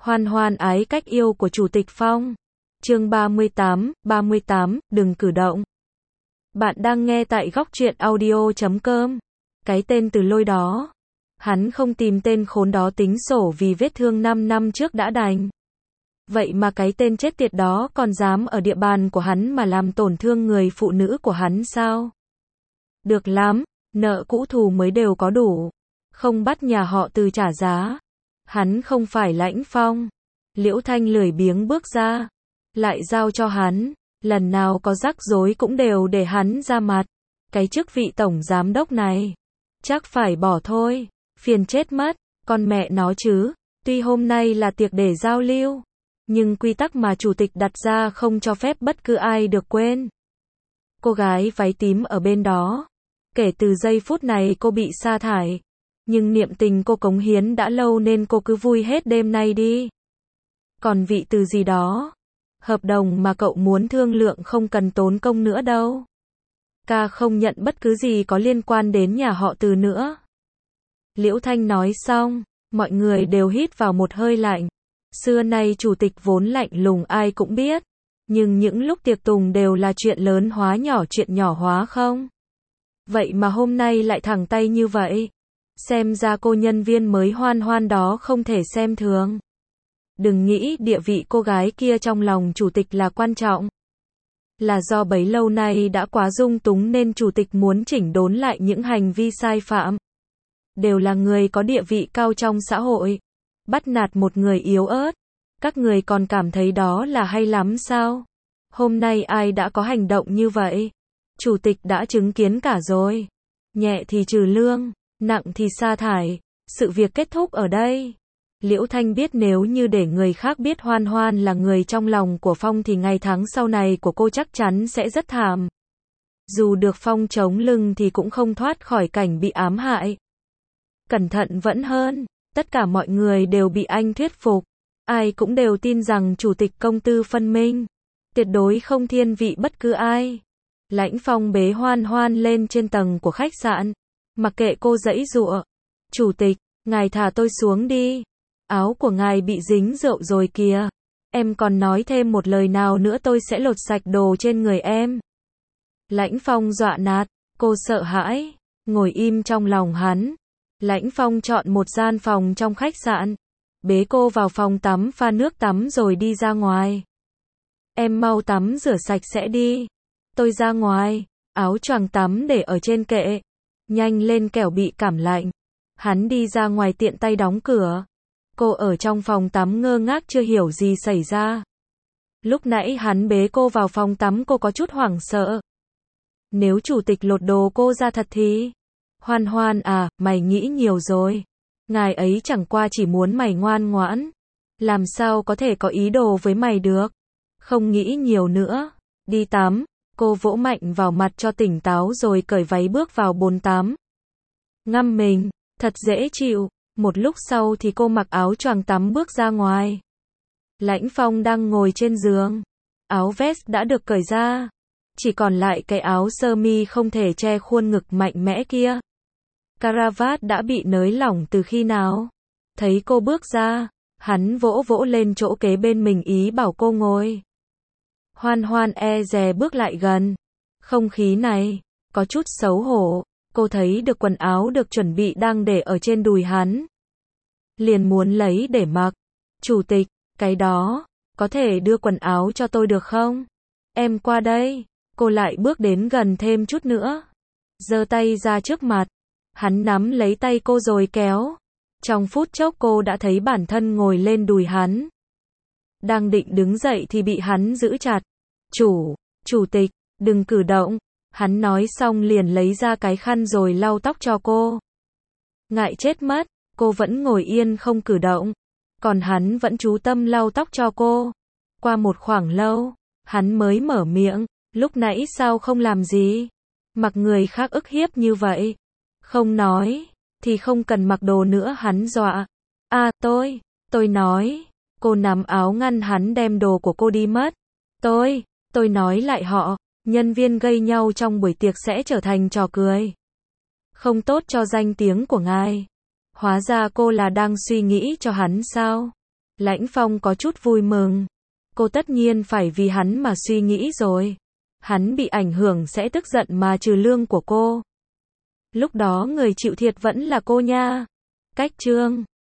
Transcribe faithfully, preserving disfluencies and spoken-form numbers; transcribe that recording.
Hoan hoan ái cách yêu của Chủ tịch Phong. Chương ba mươi tám, ba mươi tám, đừng cử động. Bạn đang nghe tại góc truyện audio chấm com. Cái tên Từ Lôi đó. Hắn không tìm tên khốn đó tính sổ vì vết thương năm năm trước đã đành. Vậy mà cái tên chết tiệt đó còn dám ở địa bàn của hắn mà làm tổn thương người phụ nữ của hắn sao? Được lắm, nợ cũ thù mới đều có đủ. Không bắt nhà họ Từ trả giá. Hắn không phải Lãnh Phong. Liễu Thanh lười biếng bước ra. Lại giao cho hắn. Lần nào có rắc rối cũng đều để hắn ra mặt. Cái chức vị tổng giám đốc này. Chắc phải bỏ thôi. Phiền chết mất. Con mẹ nó chứ. Tuy hôm nay là tiệc để giao lưu. Nhưng quy tắc mà chủ tịch đặt ra không cho phép bất cứ ai được quên. Cô gái váy tím ở bên đó. Kể từ giây phút này cô bị sa thải. Nhưng niệm tình cô cống hiến đã lâu nên cô cứ vui hết đêm nay đi. Còn vị Từ gì đó. Hợp đồng mà cậu muốn thương lượng không cần tốn công nữa đâu. Ca không nhận bất cứ gì có liên quan đến nhà họ Từ nữa. Liễu Thanh nói xong, mọi người đều hít vào một hơi lạnh. Xưa nay chủ tịch vốn lạnh lùng ai cũng biết. Nhưng những lúc tiệc tùng đều là chuyện lớn hóa nhỏ chuyện nhỏ hóa không. Vậy mà hôm nay lại thẳng tay như vậy. Xem ra cô nhân viên mới Hoan Hoan đó không thể xem thường. Đừng nghĩ địa vị cô gái kia trong lòng chủ tịch là quan trọng. Là do bấy lâu nay đã quá dung túng nên chủ tịch muốn chỉnh đốn lại những hành vi sai phạm. Đều là người có địa vị cao trong xã hội. Bắt nạt một người yếu ớt. Các người còn cảm thấy đó là hay lắm sao? Hôm nay ai đã có hành động như vậy? Chủ tịch đã chứng kiến cả rồi. Nhẹ thì trừ lương. Nặng thì sa thải, sự việc kết thúc ở đây. Liễu Thanh biết nếu như để người khác biết Hoan Hoan là người trong lòng của Phong thì ngày tháng sau này của cô chắc chắn sẽ rất thảm. Dù được Phong chống lưng thì cũng không thoát khỏi cảnh bị ám hại. Cẩn thận vẫn hơn, tất cả mọi người đều bị anh thuyết phục. Ai cũng đều tin rằng chủ tịch công tư phân minh. Tuyệt đối không thiên vị bất cứ ai. Lãnh Phong bế Hoan Hoan lên trên tầng của khách sạn. Mặc kệ cô giãy giụa. Chủ tịch, ngài thả tôi xuống đi. Áo của ngài bị dính rượu rồi kìa. Em còn nói thêm một lời nào nữa tôi sẽ lột sạch đồ trên người em. Lãnh Phong dọa nạt. Cô sợ hãi. Ngồi im trong lòng hắn. Lãnh Phong chọn một gian phòng trong khách sạn. Bế cô vào phòng tắm pha nước tắm rồi đi ra ngoài. Em mau tắm rửa sạch sẽ đi. Tôi ra ngoài. Áo choàng tắm để ở trên kệ. Nhanh lên kẻo bị cảm lạnh. Hắn đi ra ngoài tiện tay đóng cửa. Cô ở trong phòng tắm ngơ ngác chưa hiểu gì xảy ra. Lúc nãy hắn bế cô vào phòng tắm cô có chút hoảng sợ. Nếu chủ tịch lột đồ cô ra thật thì... Hoan Hoan à, mày nghĩ nhiều rồi. Ngài ấy chẳng qua chỉ muốn mày ngoan ngoãn. Làm sao có thể có ý đồ với mày được. Không nghĩ nhiều nữa. Đi tắm. Cô vỗ mạnh vào mặt cho tỉnh táo rồi cởi váy bước vào bồn tắm. Ngâm mình, thật dễ chịu. Một lúc sau thì cô mặc áo choàng tắm bước ra ngoài. Lãnh Phong đang ngồi trên giường. Áo vest đã được cởi ra. Chỉ còn lại cái áo sơ mi không thể che khuôn ngực mạnh mẽ kia. Caravat đã bị nới lỏng từ khi nào? Thấy cô bước ra, hắn vỗ vỗ lên chỗ kế bên mình ý bảo cô ngồi. Hoan Hoan e dè bước lại gần. Không khí này, có chút xấu hổ. Cô thấy được quần áo được chuẩn bị đang để ở trên đùi hắn. Liền muốn lấy để mặc. Chủ tịch, cái đó, có thể đưa quần áo cho tôi được không? Em qua đây. Cô lại bước đến gần thêm chút nữa. Giơ tay ra trước mặt. Hắn nắm lấy tay cô rồi kéo. Trong phút chốc cô đã thấy bản thân ngồi lên đùi hắn. Đang định đứng dậy thì bị hắn giữ chặt. Chủ, chủ tịch, đừng cử động. Hắn nói xong liền lấy ra cái khăn rồi lau tóc cho cô. Ngại chết mất, cô vẫn ngồi yên không cử động. Còn hắn vẫn chú tâm lau tóc cho cô. Qua một khoảng lâu, hắn mới mở miệng. Lúc nãy sao không làm gì? Mặc người khác ức hiếp như vậy. Không nói, thì không cần mặc đồ nữa hắn dọa. À tôi, tôi nói. Cô nắm áo ngăn hắn đem đồ của cô đi mất. Tôi, tôi nói lại họ. Nhân viên gây nhau trong buổi tiệc sẽ trở thành trò cười. Không tốt cho danh tiếng của ngài. Hóa ra cô là đang suy nghĩ cho hắn sao? Lãnh Phong có chút vui mừng. Cô tất nhiên phải vì hắn mà suy nghĩ rồi. Hắn bị ảnh hưởng sẽ tức giận mà trừ lương của cô. Lúc đó người chịu thiệt vẫn là cô nha. Cách chương